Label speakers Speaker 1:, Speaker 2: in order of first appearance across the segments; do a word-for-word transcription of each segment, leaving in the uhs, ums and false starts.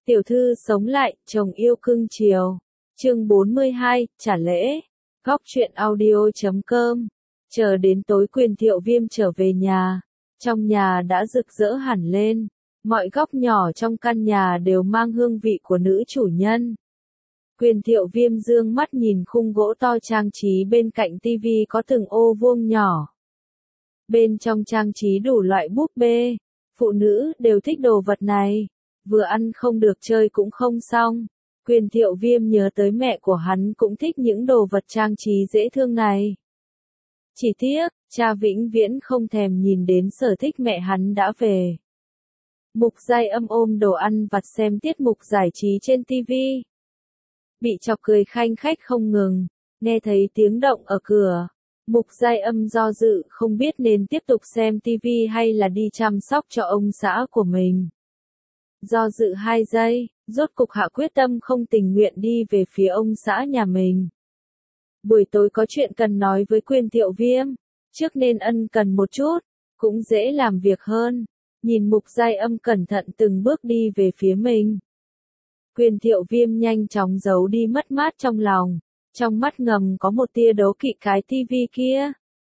Speaker 1: Tiểu thư sống lại, chồng yêu cưng chiều. Chương bốn mươi hai, trả lễ. Góc truyện audio chấm com. Chờ đến tối Quyền Thiệu Viêm trở về nhà. Trong nhà đã rực rỡ hẳn lên. Mọi góc nhỏ trong căn nhà đều mang hương vị của nữ chủ nhân. Quyền Thiệu Viêm dương mắt nhìn khung gỗ to trang trí bên cạnh tivi có từng ô vuông nhỏ. Bên trong trang trí đủ loại búp bê. Phụ nữ đều thích đồ vật này. Vừa ăn không được chơi cũng không xong. Quyền Thiệu Viêm nhớ tới mẹ của hắn cũng thích những đồ vật trang trí dễ thương này. Chỉ tiếc, cha vĩnh viễn không thèm nhìn đến sở thích mẹ hắn đã về. Mục Giai Âm ôm đồ ăn vặt xem tiết mục giải trí trên tivi. Bị chọc cười khanh khách không ngừng, nghe thấy tiếng động ở cửa. Mục Giai Âm do dự không biết nên tiếp tục xem tivi hay là đi chăm sóc cho ông xã của mình. Do dự hai giây, rốt cục hạ quyết tâm không tình nguyện đi về phía ông xã nhà mình. Buổi tối có chuyện cần nói với Quyền Thiệu Viêm, trước nên ân cần một chút, cũng dễ làm việc hơn. Nhìn Mục Giai Âm cẩn thận từng bước đi về phía mình. Quyền Thiệu Viêm nhanh chóng giấu đi mất mát trong lòng, trong mắt ngầm có một tia đố kỵ cái tivi kia.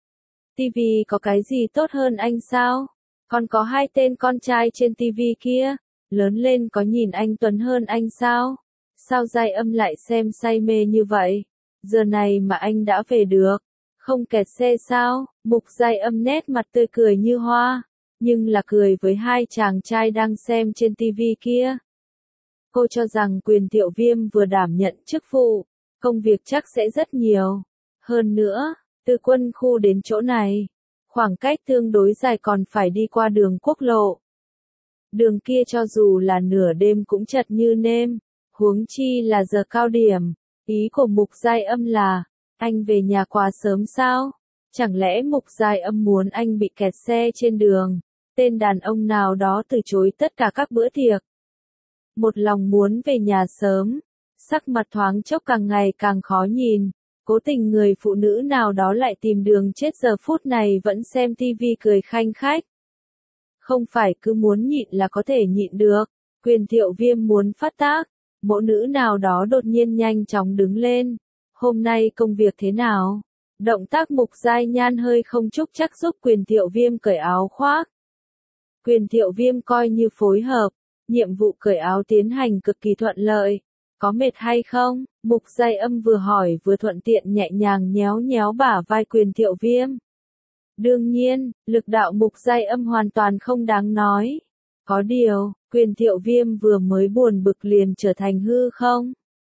Speaker 1: Tivi có cái gì tốt hơn anh sao? Còn có hai tên con trai trên tivi kia. Lớn lên có nhìn anh Tuấn hơn anh sao? Sao Giai Âm lại xem say mê như vậy? Giờ này mà anh đã về được. Không kẹt xe sao? Mục Giai Âm nét mặt tươi cười như hoa. Nhưng là cười với hai chàng trai đang xem trên tivi kia. Cô cho rằng Quyền Thiệu Viêm vừa đảm nhận chức vụ. Công việc chắc sẽ rất nhiều. Hơn nữa, từ quân khu đến chỗ này. Khoảng cách tương đối dài còn phải đi qua đường quốc lộ. Đường kia cho dù là nửa đêm cũng chật như nêm, huống chi là giờ cao điểm. Ý của Mục Giai Âm là, anh về nhà quá sớm sao? Chẳng lẽ Mục Giai Âm muốn anh bị kẹt xe trên đường? Tên đàn ông nào đó từ chối tất cả các bữa tiệc. Một lòng muốn về nhà sớm, sắc mặt thoáng chốc càng ngày càng khó nhìn. Cố tình người phụ nữ nào đó lại tìm đường chết giờ phút này vẫn xem tivi cười khanh khách. Không phải cứ muốn nhịn là có thể nhịn được. Quyền Thiệu Viêm muốn phát tác. Mẫu nữ nào đó đột nhiên nhanh chóng đứng lên. Hôm nay công việc thế nào? Động tác Mục Giai Nhan hơi không chúc chắc giúp Quyền Thiệu Viêm cởi áo khoác. Quyền Thiệu Viêm coi như phối hợp. Nhiệm vụ cởi áo tiến hành cực kỳ thuận lợi. Có mệt hay không? Mục Giai Âm vừa hỏi vừa thuận tiện nhẹ nhàng nhéo nhéo bả vai Quyền Thiệu Viêm. Đương nhiên, lực đạo Mục Giai Âm hoàn toàn không đáng nói. Có điều, Quyền Thiệu Viêm vừa mới buồn bực liền trở thành hư không?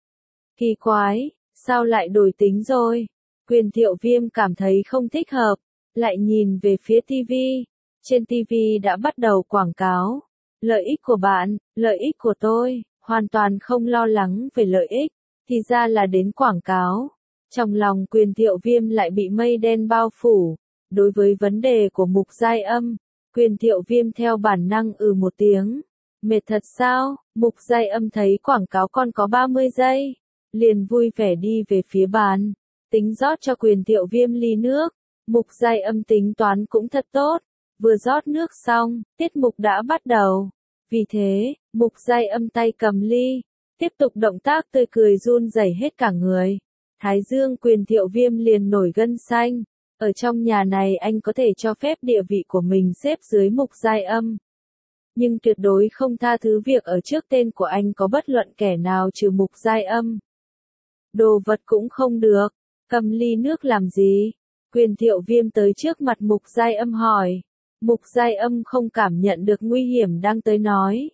Speaker 1: Kỳ quái, sao lại đổi tính rồi? Quyền Thiệu Viêm cảm thấy không thích hợp, lại nhìn về phía tivi. Trên tivi đã bắt đầu quảng cáo. Lợi ích của bạn, lợi ích của tôi, hoàn toàn không lo lắng về lợi ích, thì ra là đến quảng cáo. Trong lòng Quyền Thiệu Viêm lại bị mây đen bao phủ. Đối với vấn đề của Mục Giai Âm, Quyền Thiệu Viêm theo bản năng ừ một tiếng. Mệt thật sao? Mục Giai Âm thấy quảng cáo còn có ba mươi giây. Liền vui vẻ đi về phía bàn. Tính rót cho Quyền Thiệu Viêm ly nước. Mục Giai Âm tính toán cũng thật tốt. Vừa rót nước xong, tiết mục đã bắt đầu. Vì thế, Mục Giai Âm tay cầm ly. Tiếp tục động tác tươi cười run rẩy hết cả người. Thái dương Quyền Thiệu Viêm liền nổi gân xanh. Ở trong nhà này anh có thể cho phép địa vị của mình xếp dưới Mục Giai Âm. Nhưng tuyệt đối không tha thứ việc ở trước tên của anh có bất luận kẻ nào trừ Mục Giai Âm. Đồ vật cũng không được. Cầm ly nước làm gì? Quyền Thiệu Viêm tới trước mặt Mục Giai Âm hỏi. Mục Giai Âm không cảm nhận được nguy hiểm đang tới nói.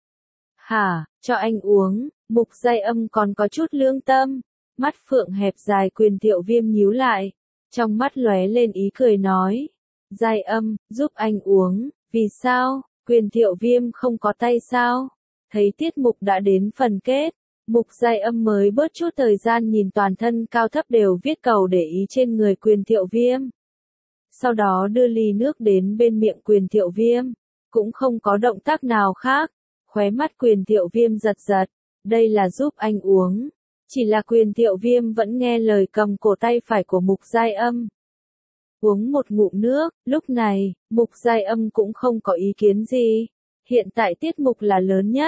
Speaker 1: Hả, cho anh uống. Mục Giai Âm còn có chút lương tâm. Mắt phượng hẹp dài Quyền Thiệu Viêm nhíu lại. Trong mắt lóe lên ý cười nói. Giai Âm, giúp anh uống. Vì sao? Quyền Thiệu Viêm không có tay sao? Thấy tiết mục đã đến phần kết. Mục Giai Âm mới bớt chút thời gian nhìn toàn thân cao thấp đều viết cầu để ý trên người Quyền Thiệu Viêm. Sau đó đưa ly nước đến bên miệng Quyền Thiệu Viêm. Cũng không có động tác nào khác. Khóe mắt Quyền Thiệu Viêm giật giật. Đây là giúp anh uống. Chỉ là Quyền Thiệu Viêm vẫn nghe lời cầm cổ tay phải của Mục Giai Âm. Uống một ngụm nước, lúc này, Mục Giai Âm cũng không có ý kiến gì. Hiện tại tiết mục là lớn nhất.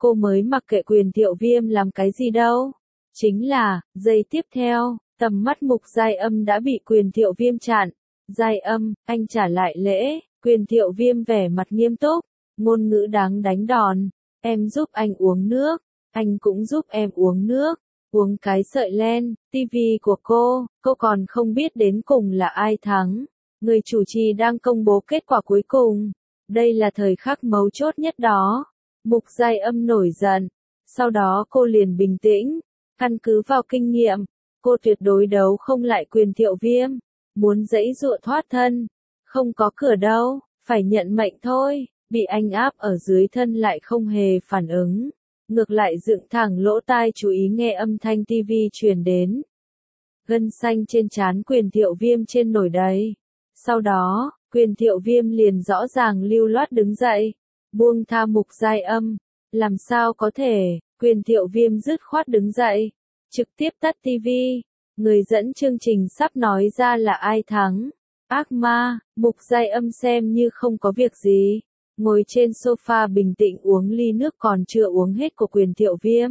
Speaker 1: cô mới mặc kệ Quyền Thiệu Viêm làm cái gì đâu. Chính là, giây tiếp theo, tầm mắt Mục Giai Âm đã bị Quyền Thiệu Viêm chặn. Giai Âm, anh trả lại lễ. Quyền Thiệu Viêm vẻ mặt nghiêm túc, ngôn ngữ đáng đánh đòn. Em giúp anh uống nước, anh cũng giúp em uống nước. Uống cái sợi len, tivi của cô, cô còn không biết đến cùng là ai thắng. Người chủ trì đang công bố kết quả cuối cùng. Đây là thời khắc mấu chốt nhất đó. Mục Giai Âm nổi giận. Sau đó cô liền bình tĩnh. Căn cứ vào kinh nghiệm, cô tuyệt đối đấu không lại Quyền Thiệu Viêm. Muốn giãy giụa thoát thân. Không có cửa đâu, phải nhận mệnh thôi. Bị anh áp ở dưới thân lại không hề phản ứng. Ngược lại dựng thẳng lỗ tai chú ý nghe âm thanh tivi truyền đến. Gân xanh trên trán Quyền Thiệu Viêm trên nổi đầy. Sau đó, Quyền Thiệu Viêm liền rõ ràng lưu loát đứng dậy. Buông tha Mục Giai Âm. Làm sao có thể, Quyền Thiệu Viêm dứt khoát đứng dậy. Trực tiếp tắt tivi. Người dẫn chương trình sắp nói ra là ai thắng. Ác ma, Mục Giai Âm xem như không có việc gì. Ngồi trên sofa bình tĩnh uống ly nước còn chưa uống hết của Quyền Thiệu Viêm.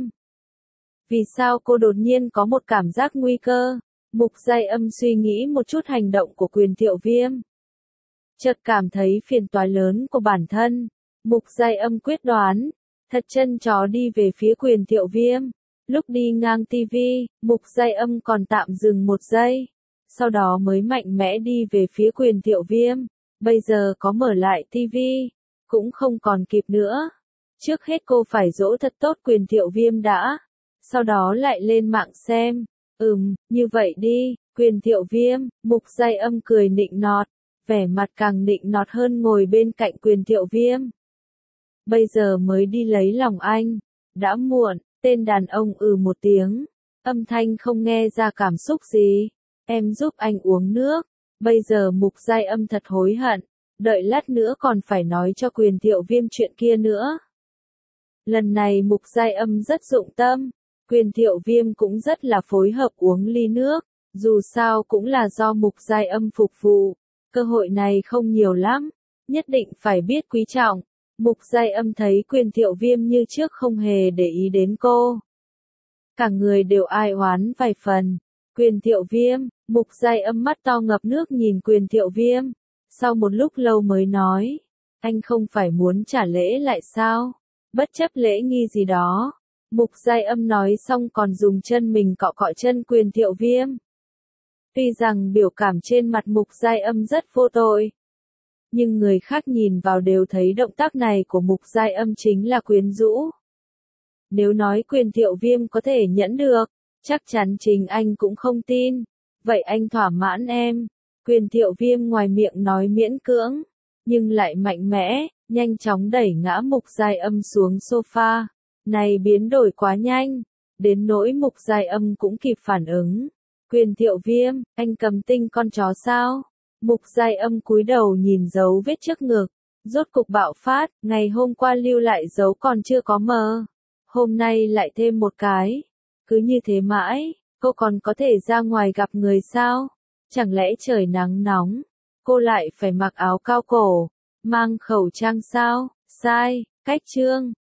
Speaker 1: Vì sao cô đột nhiên có một cảm giác nguy cơ? Mục Giai Âm suy nghĩ một chút hành động của Quyền Thiệu Viêm. Chợt cảm thấy phiền toái lớn của bản thân. Mục Giai Âm quyết đoán, thật chân chó đi về phía Quyền Thiệu Viêm. Lúc đi ngang tivi, Mục Giai Âm còn tạm dừng một giây. Sau đó mới mạnh mẽ đi về phía Quyền Thiệu Viêm. Bây giờ có mở lại tivi, cũng không còn kịp nữa. Trước hết cô phải dỗ thật tốt Quyền Thiệu Viêm đã. Sau đó lại lên mạng xem. Ừm, như vậy đi, Quyền Thiệu Viêm. Mục Giai Âm cười nịnh nọt. Vẻ mặt càng nịnh nọt hơn ngồi bên cạnh Quyền Thiệu Viêm. Bây giờ mới đi lấy lòng anh. Đã muộn, tên đàn ông ừ một tiếng. Âm thanh không nghe ra cảm xúc gì. Em giúp anh uống nước. Bây giờ Mục Giai Âm thật hối hận. Đợi lát nữa còn phải nói cho Quyền Thiệu Viêm chuyện kia nữa. Lần này Mục Giai Âm rất dụng tâm. Quyền Thiệu Viêm cũng rất là phối hợp uống ly nước. Dù sao cũng là do Mục Giai Âm phục vụ. Cơ hội này không nhiều lắm. Nhất định phải biết quý trọng. Mục Giai Âm thấy Quyền Thiệu Viêm như trước không hề để ý đến cô. Cả người đều ai oán vài phần. Quyền Thiệu Viêm, Mục Giai Âm mắt to ngập nước nhìn Quyền Thiệu Viêm. Sau một lúc lâu mới nói. Anh không phải muốn trả lễ lại sao? Bất chấp lễ nghi gì đó. Mục Giai Âm nói xong còn dùng chân mình cọ cọ chân Quyền Thiệu Viêm. Tuy rằng biểu cảm trên mặt Mục Giai Âm rất vô tội. Nhưng người khác nhìn vào đều thấy động tác này của Mục Giai Âm chính là quyến rũ. Nếu nói Quyền Thiệu Viêm có thể nhẫn được, chắc chắn chính anh cũng không tin. Vậy anh thỏa mãn em. Quyền Thiệu Viêm ngoài miệng nói miễn cưỡng, nhưng lại mạnh mẽ, nhanh chóng đẩy ngã Mục Giai Âm xuống sofa. Này biến đổi quá nhanh, đến nỗi Mục Giai Âm cũng kịp phản ứng. Quyền Thiệu Viêm, anh cầm tinh con chó sao? Mục Giai Âm cúi đầu nhìn dấu vết trước ngực. Rốt cục bạo phát, ngày hôm qua lưu lại dấu còn chưa có mờ. Hôm nay lại thêm một cái. Cứ như thế mãi, cô còn có thể ra ngoài gặp người sao? Chẳng lẽ trời nắng nóng, cô lại phải mặc áo cao cổ, mang khẩu trang sao? Sai, cách chương.